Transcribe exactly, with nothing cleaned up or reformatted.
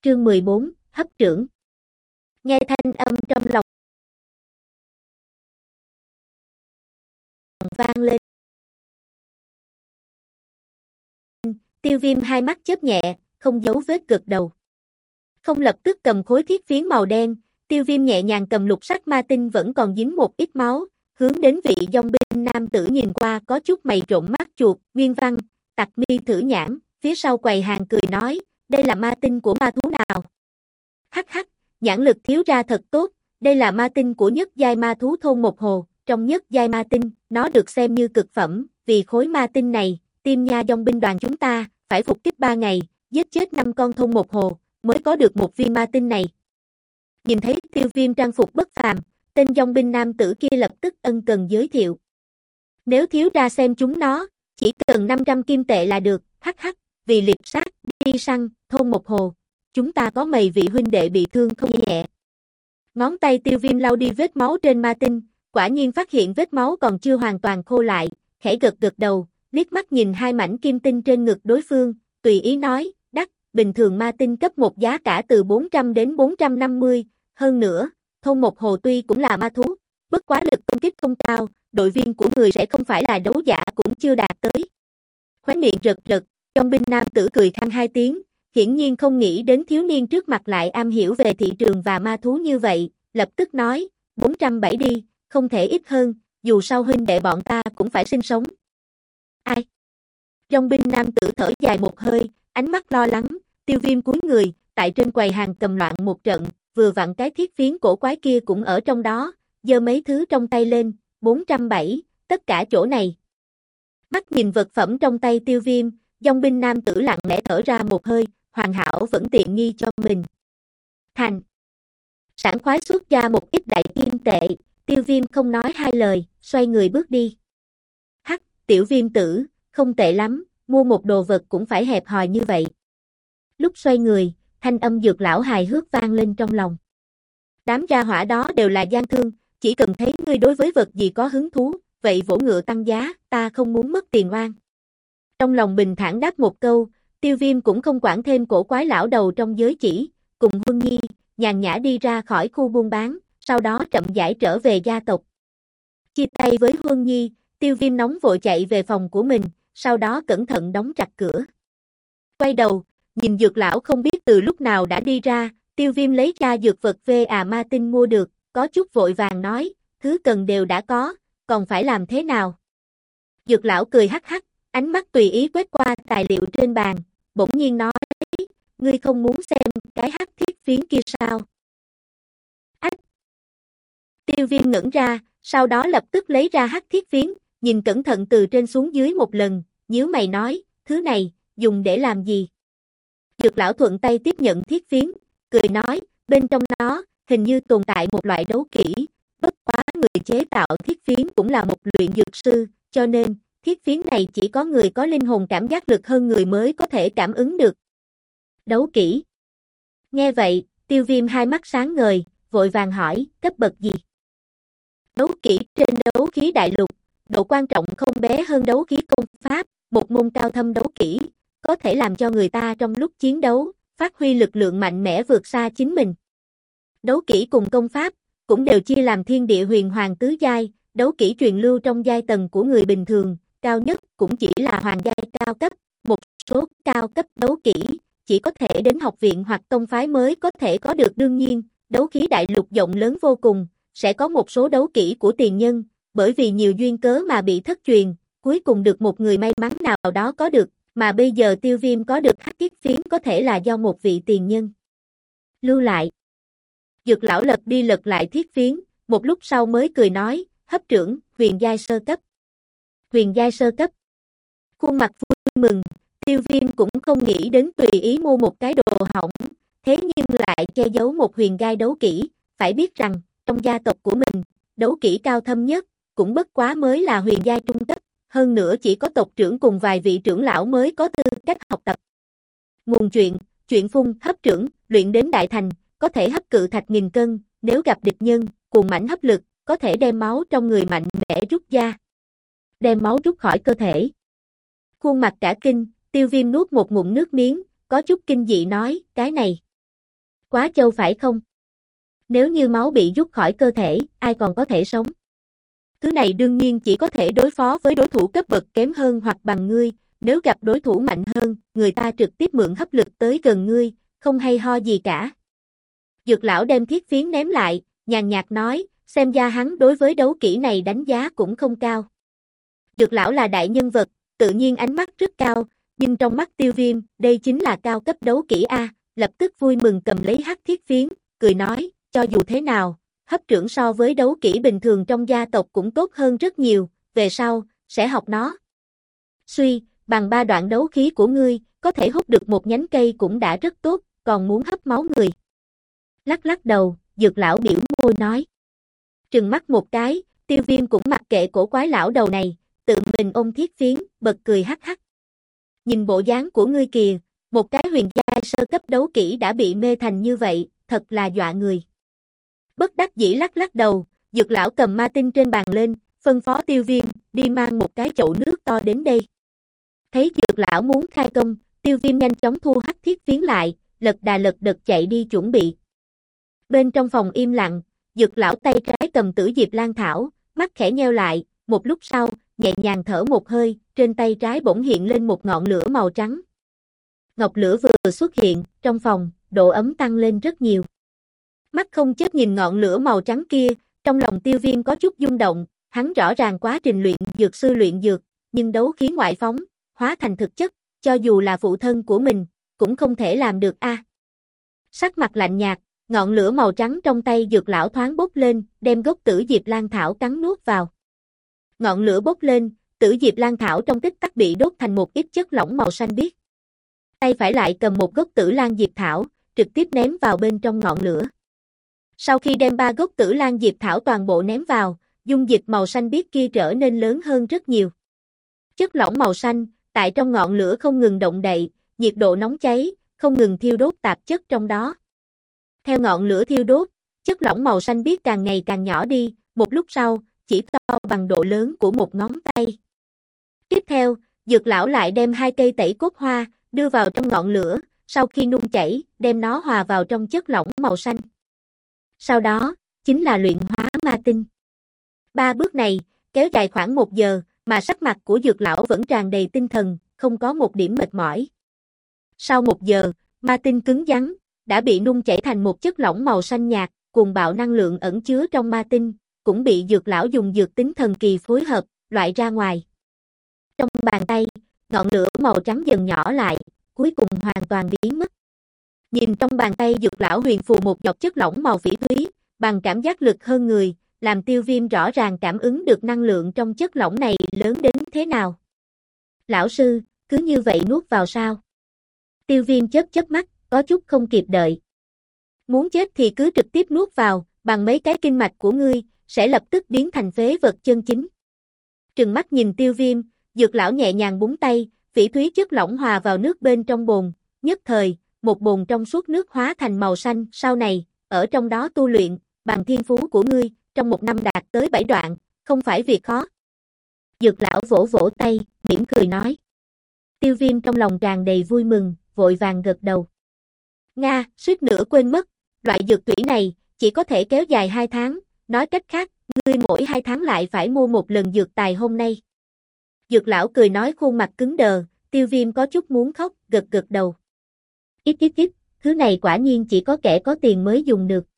Chương mười bốn, hấp trưởng. Nghe thanh âm trong lòng vang lên. Tiêu Viêm hai mắt chớp nhẹ, không giấu vết gật đầu. Không lập tức cầm khối thiết phiến màu đen, Tiêu Viêm nhẹ nhàng cầm lục sắc ma tinh vẫn còn dính một ít máu, hướng đến vị dòng binh nam tử nhìn qua có chút mày trộn mắt chuột, Nguyên Văn, Tặc Mi thử nhãn, phía sau quầy hàng cười nói, đây là ma tinh của ma thú nào? Hắc hắc, nhãn lực thiếu ra thật tốt, đây là ma tinh của nhất giai ma thú thôn một hồ, trong nhất giai ma tinh, nó được xem như cực phẩm, vì khối ma tinh này, Tiêm Nha dòng binh đoàn chúng ta, phải phục kích ba ngày, giết chết năm con thôn một hồ, mới có được một viên ma tinh này. Nhìn thấy Tiêu Viêm trang phục bất phàm, tên dòng binh nam tử kia lập tức ân cần giới thiệu. Nếu thiếu ra xem chúng nó, chỉ cần năm trăm kim tệ là được, hắc hắc, vì liệp sát, đi săn, thôn một hồ, chúng ta có mày vị huynh đệ bị thương không nhẹ. Ngón tay Tiêu Viêm lau đi vết máu trên ma tinh, quả nhiên phát hiện vết máu còn chưa hoàn toàn khô lại, khẽ gật gật đầu, liếc mắt nhìn hai mảnh kim tinh trên ngực đối phương, tùy ý nói, đắt, bình thường ma tinh cấp một giá cả từ bốn trăm đến bốn trăm năm mươi, hơn nữa, thôn một hồ tuy cũng là ma thú, bất quá lực công kích không cao, đội viên của người sẽ không phải là đấu giả cũng chưa đạt tới. Khóe miệng rật rật, trong binh nam tử cười khăn hai tiếng, hiển nhiên không nghĩ đến thiếu niên trước mặt lại am hiểu về thị trường và ma thú như vậy, lập tức nói, bốn trăm bảy đi, không thể ít hơn, dù sao huynh đệ bọn ta cũng phải sinh sống. Ai? Trong binh nam tử thở dài một hơi, ánh mắt lo lắng, Tiêu Viêm cúi người, tại trên quầy hàng cầm loạn một trận, vừa vặn cái thiết phiến cổ quái kia cũng ở trong đó, giơ mấy thứ trong tay lên, bốn trăm bảy, tất cả chỗ này. Mắt nhìn vật phẩm trong tay Tiêu Viêm, dòng binh nam tử lặng lẽ thở ra một hơi, hoàn hảo vẫn tiện nghi cho mình. Thành. Sảng khoái xuất ra một ít đại kim tệ, Tiêu Viêm không nói hai lời, xoay người bước đi. Hắc, tiểu Viêm tử, không tệ lắm, mua một đồ vật cũng phải hẹp hòi như vậy. Lúc xoay người, thanh âm Dược lão hài hước vang lên trong lòng. Đám gia hỏa đó đều là gian thương, chỉ cần thấy ngươi đối với vật gì có hứng thú, vậy vỗ ngựa tăng giá, ta không muốn mất tiền oan. Trong lòng bình thản đáp một câu, Tiêu Viêm cũng không quản thêm cổ quái lão đầu trong giới chỉ, cùng Huân Nhi, nhàn nhã đi ra khỏi khu buôn bán, sau đó chậm rãi trở về gia tộc. Chia tay với Huân Nhi, Tiêu Viêm nóng vội chạy về phòng của mình, sau đó cẩn thận đóng chặt cửa. Quay đầu, nhìn Dược lão không biết từ lúc nào đã đi ra, Tiêu Viêm lấy ra dược vật về à ma tinh mua được, có chút vội vàng nói, thứ cần đều đã có, còn phải làm thế nào? Dược lão cười hắc hắc, ánh mắt tùy ý quét qua tài liệu trên bàn, bỗng nhiên nói, ngươi không muốn xem cái hắc thiết phiến kia sao? Ách! Tiêu Viêm ngẩn ra, sau đó lập tức lấy ra hắc thiết phiến, nhìn cẩn thận từ trên xuống dưới một lần, nhíu mày nói, thứ này, dùng để làm gì? Dược lão thuận tay tiếp nhận thiết phiến, cười nói, bên trong nó, hình như tồn tại một loại đấu kỹ, bất quá người chế tạo thiết phiến cũng là một luyện dược sư, cho nên, thiết phiến này chỉ có người có linh hồn cảm giác lực hơn người mới có thể cảm ứng được. Đấu kỹ. Nghe vậy, Tiêu Viêm hai mắt sáng ngời, vội vàng hỏi, cấp bậc gì? Đấu kỹ trên đấu khí đại lục, độ quan trọng không bé hơn đấu khí công pháp, một môn cao thâm đấu kỹ, có thể làm cho người ta trong lúc chiến đấu, phát huy lực lượng mạnh mẽ vượt xa chính mình. Đấu kỹ cùng công pháp, cũng đều chia làm thiên địa huyền hoàng tứ giai, đấu kỹ truyền lưu trong giai tầng của người bình thường, cao nhất cũng chỉ là hoàng giai cao cấp, một số cao cấp đấu kỹ, chỉ có thể đến học viện hoặc tông phái mới có thể có được đương nhiên, đấu khí đại lục rộng lớn vô cùng, sẽ có một số đấu kỹ của tiền nhân, bởi vì nhiều duyên cớ mà bị thất truyền, cuối cùng được một người may mắn nào đó có được, mà bây giờ Tiêu Viêm có được hắc thiết phiến có thể là do một vị tiền nhân lưu lại. Dược lão lật đi lật lại thiết phiến, một lúc sau mới cười nói, hấp trưởng, huyền giai sơ cấp. Huyền giai sơ cấp. Khuôn mặt vui mừng, Tiêu Viêm cũng không nghĩ đến tùy ý mua một cái đồ hỏng, thế nhưng lại che giấu một huyền giai đấu kỹ, phải biết rằng, trong gia tộc của mình, đấu kỹ cao thâm nhất, cũng bất quá mới là huyền giai trung cấp, hơn nữa chỉ có tộc trưởng cùng vài vị trưởng lão mới có tư cách học tập. Nguồn chuyện, chuyện phun, hấp trưởng, luyện đến đại thành, có thể hấp cự thạch nghìn cân, nếu gặp địch nhân, cuồng mãnh hấp lực, có thể đem máu trong người mạnh mẽ rút ra. Đem máu rút khỏi cơ thể. Khuôn mặt cả kinh, Tiêu Viêm nuốt một ngụm nước miếng, có chút kinh dị nói, cái này. Quá trâu phải không? Nếu như máu bị rút khỏi cơ thể, ai còn có thể sống? Thứ này đương nhiên chỉ có thể đối phó với đối thủ cấp bậc kém hơn hoặc bằng ngươi, nếu gặp đối thủ mạnh hơn, người ta trực tiếp mượn hấp lực tới gần ngươi, không hay ho gì cả. Dược lão đem thiết phiến ném lại, nhàn nhạt nói, xem ra hắn đối với đấu kỹ này đánh giá cũng không cao. Dược lão là đại nhân vật, tự nhiên ánh mắt rất cao, nhưng trong mắt Tiêu Viêm, đây chính là cao cấp đấu kỹ A, lập tức vui mừng cầm lấy hắc thiết phiến, cười nói, cho dù thế nào, hấp trưởng so với đấu kỹ bình thường trong gia tộc cũng tốt hơn rất nhiều, về sau, sẽ học nó. Suy, bằng ba đoạn đấu khí của ngươi, có thể hút được một nhánh cây cũng đã rất tốt, còn muốn hấp máu người. Lắc lắc đầu, dược lão biểu môi nói. Trừng mắt một cái, Tiêu Viêm cũng mặc kệ cổ quái lão đầu này, tự mình ôm thiết phiến, bật cười hắc hắc. Nhìn bộ dáng của ngươi kìa, một cái huyền giai sơ cấp đấu kỹ đã bị mê thành như vậy, thật là dọa người. Bất đắc dĩ lắc lắc đầu, dược lão cầm ma tinh trên bàn lên, phân phó Tiêu Viêm, đi mang một cái chậu nước to đến đây. Thấy dược lão muốn khai công, Tiêu Viêm nhanh chóng thu hắc thiết phiến lại, lật đà lật đật chạy đi chuẩn bị. Bên trong phòng im lặng, dược lão tay trái cầm tử diệp lan thảo, mắt khẽ nheo lại, một lúc sau, nhẹ nhàng thở một hơi, trên tay trái bỗng hiện lên một ngọn lửa màu trắng. Ngọc lửa vừa xuất hiện, trong phòng, độ ấm tăng lên rất nhiều. Mắt không chớp nhìn ngọn lửa màu trắng kia, trong lòng Tiêu Viêm có chút rung động, hắn rõ ràng quá trình luyện dược sư luyện dược, nhưng đấu khí ngoại phóng, hóa thành thực chất, cho dù là phụ thân của mình, cũng không thể làm được a. À. Sắc mặt lạnh nhạt, ngọn lửa màu trắng trong tay dược lão thoáng bốc lên, đem gốc tử diệp lan thảo cắn nuốt vào. Ngọn lửa bốc lên, tử diệp lan thảo trong tích tắc bị đốt thành một ít chất lỏng màu xanh biếc. Tay phải lại cầm một gốc tử lan diệp thảo, trực tiếp ném vào bên trong ngọn lửa. Sau khi đem ba gốc tử lan diệp thảo toàn bộ ném vào, dung dịch màu xanh biếc kia trở nên lớn hơn rất nhiều. Chất lỏng màu xanh, tại trong ngọn lửa không ngừng động đậy, nhiệt độ nóng cháy, không ngừng thiêu đốt tạp chất trong đó. Theo ngọn lửa thiêu đốt, chất lỏng màu xanh biếc càng ngày càng nhỏ đi, một lúc sau, chỉ to bằng độ lớn của một ngón tay. Tiếp theo, dược lão lại đem hai cây tẩy cốt hoa, đưa vào trong ngọn lửa, sau khi nung chảy, đem nó hòa vào trong chất lỏng màu xanh. Sau đó, chính là luyện hóa ma tinh. Ba bước này, kéo dài khoảng một giờ, mà sắc mặt của dược lão vẫn tràn đầy tinh thần, không có một điểm mệt mỏi. Sau một giờ, ma tinh cứng rắn, đã bị nung chảy thành một chất lỏng màu xanh nhạt, cuồng bạo năng lượng ẩn chứa trong ma tinh, cũng bị dược lão dùng dược tính thần kỳ phối hợp, loại ra ngoài. Trong bàn tay, ngọn lửa màu trắng dần nhỏ lại, cuối cùng hoàn toàn biến mất. Nhìn trong bàn tay dược lão huyền phù một giọt chất lỏng màu phỉ thúy, bằng cảm giác lực hơn người, làm Tiêu Viêm rõ ràng cảm ứng được năng lượng trong chất lỏng này lớn đến thế nào. Lão sư, cứ như vậy nuốt vào sao? Tiêu Viêm chớp chớp mắt, có chút không kịp đợi. Muốn chết thì cứ trực tiếp nuốt vào, bằng mấy cái kinh mạch của ngươi, sẽ lập tức biến thành phế vật chân chính. Trừng mắt nhìn Tiêu Viêm, dược lão nhẹ nhàng búng tay, phỉ thúy chất lỏng hòa vào nước bên trong bồn, nhất thời, một bồn trong suốt nước hóa thành màu xanh, sau này, ở trong đó tu luyện, bằng thiên phú của ngươi, trong một năm đạt tới bảy đoạn, không phải việc khó. Dược lão vỗ vỗ tay, mỉm cười nói. Tiêu Viêm trong lòng tràn đầy vui mừng, vội vàng gật đầu. Nga, suýt nữa quên mất, loại dược thủy này, chỉ có thể kéo dài hai tháng, nói cách khác, ngươi mỗi hai tháng lại phải mua một lần dược tài hôm nay. Dược lão cười nói khuôn mặt cứng đờ, Tiêu Viêm có chút muốn khóc, gật gật đầu. Ít ít ít, thứ này quả nhiên chỉ có kẻ có tiền mới dùng được.